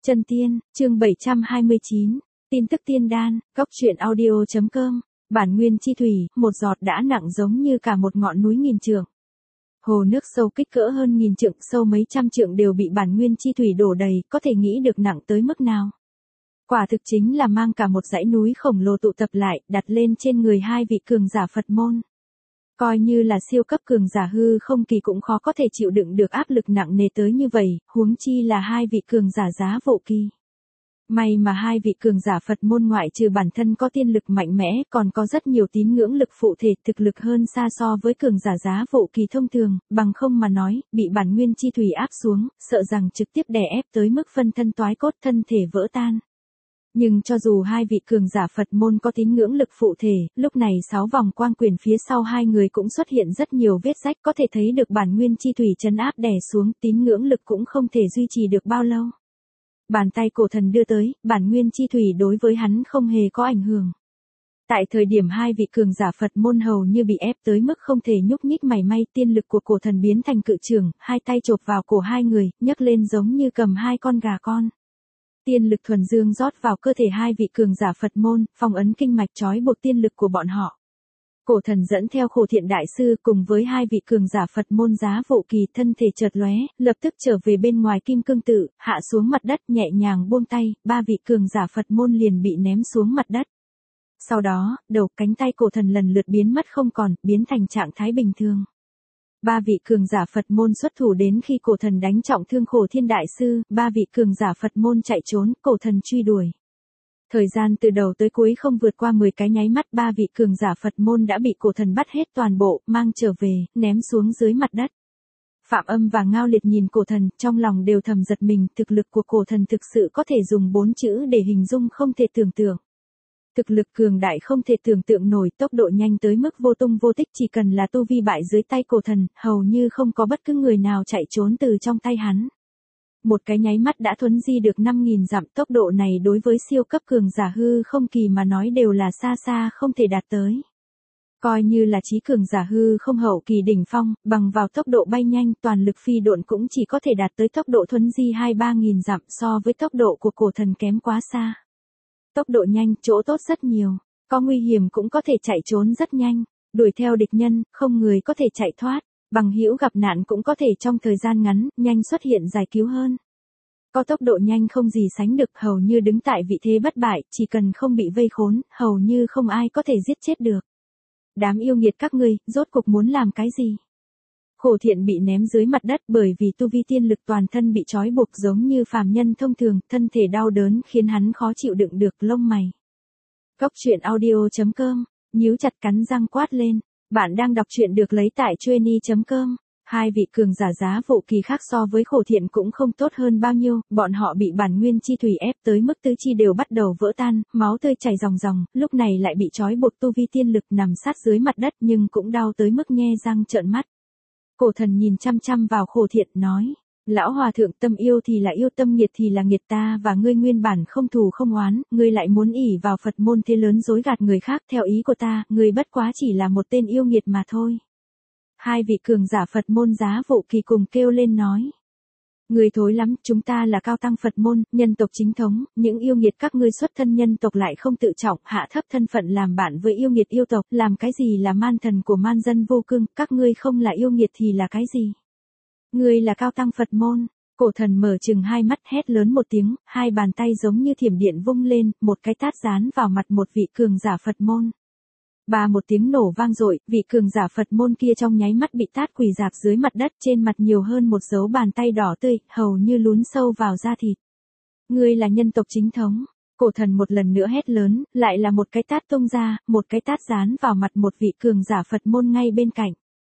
Chân tiên, chương 729, tin tức tiên đan, góc truyện audio.com, bản nguyên chi thủy, một giọt đã nặng giống như cả một ngọn núi nghìn trượng. Hồ nước sâu kích cỡ hơn nghìn trượng, sâu mấy trăm trượng đều bị bản nguyên chi thủy đổ đầy, có thể nghĩ được nặng tới mức nào. Quả thực chính là mang cả một dãy núi khổng lồ tụ tập lại, đặt lên trên người hai vị cường giả Phật môn. Coi như là siêu cấp cường giả hư không kỳ cũng khó có thể chịu đựng được áp lực nặng nề tới như vậy, huống chi là hai vị cường giả giá vụ kỳ. May mà hai vị cường giả Phật môn ngoại trừ bản thân có tiên lực mạnh mẽ, còn có rất nhiều tín ngưỡng lực phụ thể, thực lực hơn xa so với cường giả giá vụ kỳ thông thường, bằng không mà nói, bị bản nguyên chi thủy áp xuống, sợ rằng trực tiếp đè ép tới mức phân thân toái cốt, thân thể vỡ tan. Nhưng cho dù hai vị cường giả Phật môn có tín ngưỡng lực phụ thể, lúc này 6 vòng quang quyền phía sau hai người cũng xuất hiện rất nhiều vết rách, có thể thấy được bản nguyên chi thủy trấn áp đè xuống, tín ngưỡng lực cũng không thể duy trì được bao lâu. Bàn tay cổ thần đưa tới, bản nguyên chi thủy đối với hắn không hề có ảnh hưởng. Tại thời điểm hai vị cường giả Phật môn hầu như bị ép tới mức không thể nhúc nhích mảy may, tiên lực của cổ thần biến thành cự trường, hai tay chộp vào cổ hai người, nhấc lên giống như cầm hai con gà con. Tiên lực thuần dương rót vào cơ thể hai vị cường giả Phật môn, phong ấn kinh mạch trói buộc tiên lực của bọn họ. Cổ thần dẫn theo Khổ Thiện đại sư cùng với hai vị cường giả Phật môn giá vụ kỳ, thân thể chợt lóe, lập tức trở về bên ngoài kim cương tự, hạ xuống mặt đất, nhẹ nhàng buông tay, ba vị cường giả Phật môn liền bị ném xuống mặt đất. Sau đó, đầu cánh tay cổ thần lần lượt biến mất không còn, biến thành trạng thái bình thường. Ba vị cường giả Phật môn xuất thủ đến khi cổ thần đánh trọng thương Khổ Thiên đại sư, ba vị cường giả Phật môn chạy trốn, cổ thần truy đuổi. Thời gian từ đầu tới cuối không vượt qua 10 cái nháy mắt, ba vị cường giả Phật môn đã bị cổ thần bắt hết toàn bộ, mang trở về, ném xuống dưới mặt đất. Phạm Âm và Ngao Liệt nhìn cổ thần, trong lòng đều thầm giật mình, thực lực của cổ thần thực sự có thể dùng 4 chữ để hình dung, không thể tưởng tượng. Thực lực cường đại không thể tưởng tượng nổi, tốc độ nhanh tới mức vô tung vô tích, chỉ cần là tu vi bại dưới tay cổ thần, hầu như không có bất cứ người nào chạy trốn từ trong tay hắn. Một cái nháy mắt đã thuấn di được 5.000 dặm, tốc độ này đối với siêu cấp cường giả hư không kỳ mà nói đều là xa xa không thể đạt tới. Coi như là trí cường giả hư không hậu kỳ đỉnh phong, bằng vào tốc độ bay nhanh, toàn lực phi độn cũng chỉ có thể đạt tới tốc độ thuấn di 2-3.000 dặm, so với tốc độ của cổ thần kém quá xa. Tốc độ nhanh, chỗ tốt rất nhiều, có nguy hiểm cũng có thể chạy trốn rất nhanh, đuổi theo địch nhân, không người có thể chạy thoát. Bằng hữu gặp nạn cũng có thể trong thời gian ngắn, nhanh xuất hiện giải cứu hơn. Có tốc độ nhanh không gì sánh được, hầu như đứng tại vị thế bất bại, chỉ cần không bị vây khốn, hầu như không ai có thể giết chết được. Đám yêu nghiệt các ngươi, rốt cuộc muốn làm cái gì? Khổ Thiện bị ném dưới mặt đất bởi vì tu vi tiên lực toàn thân bị trói buộc giống như phàm nhân thông thường, thân thể đau đớn khiến hắn khó chịu đựng được, lông mày. Góc truyện audio.com, nhíu chặt cắn răng quát lên. Bạn đang đọc truyện được lấy tại Chueny.com. Hai vị cường giả giá vụ kỳ khác so với Khổ Thiện cũng không tốt hơn bao nhiêu, bọn họ bị bản nguyên chi thủy ép tới mức tứ chi đều bắt đầu vỡ tan, máu tươi chảy ròng ròng, lúc này lại bị trói buộc tu vi tiên lực nằm sát dưới mặt đất nhưng cũng đau tới mức nhe răng trợn mắt. Cổ thần nhìn chăm chăm vào Khổ Thiện nói. Lão hòa thượng, tâm yêu thì là yêu, tâm nghiệt thì là nghiệt, ta và ngươi nguyên bản không thù không oán, ngươi lại muốn ỷ vào Phật môn thế lớn dối gạt người khác, theo ý của ta, ngươi bất quá chỉ là một tên yêu nghiệt mà thôi. Hai vị cường giả Phật môn giá vụ kỳ cùng kêu lên nói. Ngươi thối lắm, chúng ta là cao tăng Phật môn, nhân tộc chính thống, những yêu nghiệt các ngươi xuất thân nhân tộc lại không tự trọng, hạ thấp thân phận làm bạn với yêu nghiệt yêu tộc, làm cái gì là man thần của man dân vô cương, các ngươi không là yêu nghiệt thì là cái gì? Ngươi là cao tăng Phật môn. Cổ thần mở trừng hai mắt, hét lớn một tiếng, hai bàn tay giống như thiểm điện vung lên, một cái tát giáng vào mặt một vị cường giả Phật môn. Ba một tiếng nổ vang dội, vị cường giả Phật môn kia trong nháy mắt bị tát quỳ rạp dưới mặt đất, trên mặt nhiều hơn một dấu bàn tay đỏ tươi, hầu như lún sâu vào da thịt. Ngươi là nhân tộc chính thống. Cổ thần một lần nữa hét lớn, lại là một cái tát tung ra, một cái tát giáng vào mặt một vị cường giả Phật môn ngay bên cạnh.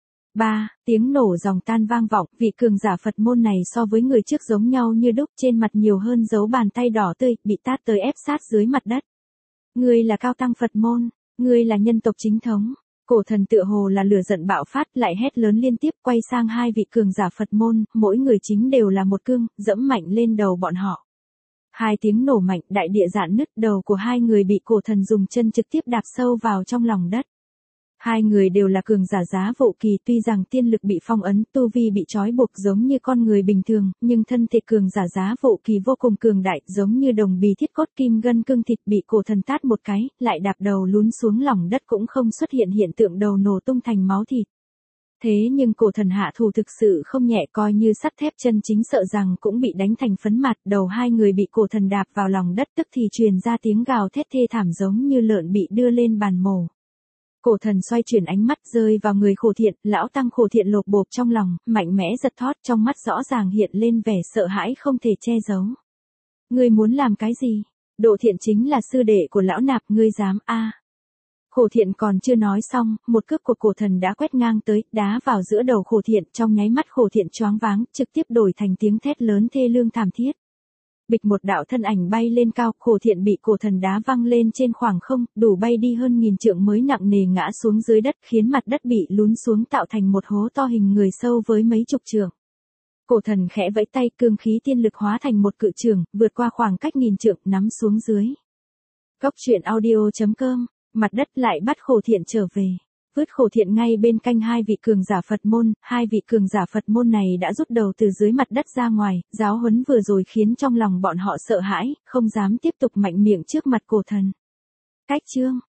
Ba, tiếng nổ giòn tan vang vọng, vị cường giả Phật môn này so với người trước giống nhau như đúc, trên mặt nhiều hơn dấu bàn tay đỏ tươi, bị tát tới ép sát dưới mặt đất. Ngươi là cao tăng Phật môn, ngươi là nhân tộc chính thống. Cổ thần tựa hồ là lửa giận bạo phát, lại hét lớn liên tiếp, quay sang hai vị cường giả Phật môn, mỗi người chính đều là một cương, dẫm mạnh lên đầu bọn họ. Hai tiếng nổ mạnh, đại địa rạn nứt, đầu của hai người bị cổ thần dùng chân trực tiếp đạp sâu vào trong lòng đất. Hai người đều là cường giả giá Vô Kỳ, tuy rằng tiên lực bị phong ấn, tu vi bị trói buộc giống như con người bình thường, nhưng thân thể cường giả giá Vô Kỳ vô cùng cường đại, giống như đồng bì thiết cốt kim gân cương thịt, bị cổ thần tát một cái, lại đạp đầu lún xuống lòng đất cũng không xuất hiện hiện tượng đầu nổ tung thành máu thịt. Thế nhưng cổ thần hạ thủ thực sự không nhẹ, coi như sắt thép chân chính sợ rằng cũng bị đánh thành phấn mặt, đầu hai người bị cổ thần đạp vào lòng đất, tức thì truyền ra tiếng gào thét thê thảm giống như lợn bị đưa lên bàn mổ. Cổ thần xoay chuyển ánh mắt rơi vào người Khổ Thiện, lão tăng Khổ Thiện lột bột trong lòng, mạnh mẽ giật thót, trong mắt rõ ràng hiện lên vẻ sợ hãi không thể che giấu. Ngươi muốn làm cái gì? Độ Thiện chính là sư đệ của lão nạp, ngươi dám a? Khổ Thiện còn chưa nói xong, một cước của cổ thần đã quét ngang tới, đá vào giữa đầu Khổ Thiện, trong nháy mắt Khổ Thiện choáng váng, trực tiếp đổi thành tiếng thét lớn thê lương thảm thiết. Bịch, một đạo thân ảnh bay lên cao, Khổ Thiện bị cổ thần đá văng lên trên khoảng không, đủ bay đi hơn 1000 trượng mới nặng nề ngã xuống dưới đất, khiến mặt đất bị lún xuống tạo thành một hố to hình người sâu với mấy chục trượng. Cổ thần khẽ vẫy tay, cương khí tiên lực hóa thành một cự trường, vượt qua khoảng cách 1000 trượng, nắm xuống dưới. Góc truyện audio.com, mặt đất lại bắt Khổ Thiện trở về. Vứt Khổ Thiện ngay bên cạnh hai vị cường giả Phật môn, hai vị cường giả Phật môn này đã rút đầu từ dưới mặt đất ra ngoài, giáo huấn vừa rồi khiến trong lòng bọn họ sợ hãi, không dám tiếp tục mạnh miệng trước mặt cổ thần. Cách chương